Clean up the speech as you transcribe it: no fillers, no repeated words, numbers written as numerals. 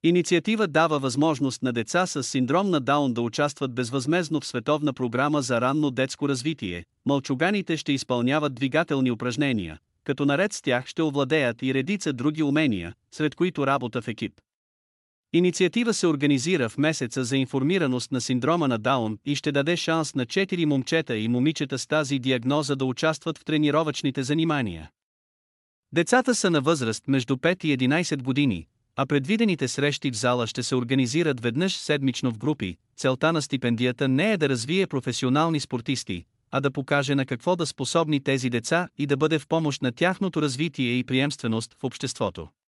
Инициатива дава възможност на деца с синдром на Даун да участват безвъзмездно в световна програма за ранно детско развитие. Мълчуганите ще изпълняват двигателни упражнения, като наред с тях ще овладеят и редица други умения, сред които работа в екип. Инициатива се организира в месеца за информираност на синдрома на Даун и ще даде шанс на 4 момчета и момичета с тази диагноза да участват в тренировъчните занимания. Децата са на възраст между 5 и 11 години, а предвидените срещи в зала ще се организират веднъж седмично в групи. Целта на стипендията не е да развие професионални спортисти, а да покаже на какво да способни тези деца и да бъде в помощ на тяхното развитие и приемственост в обществото.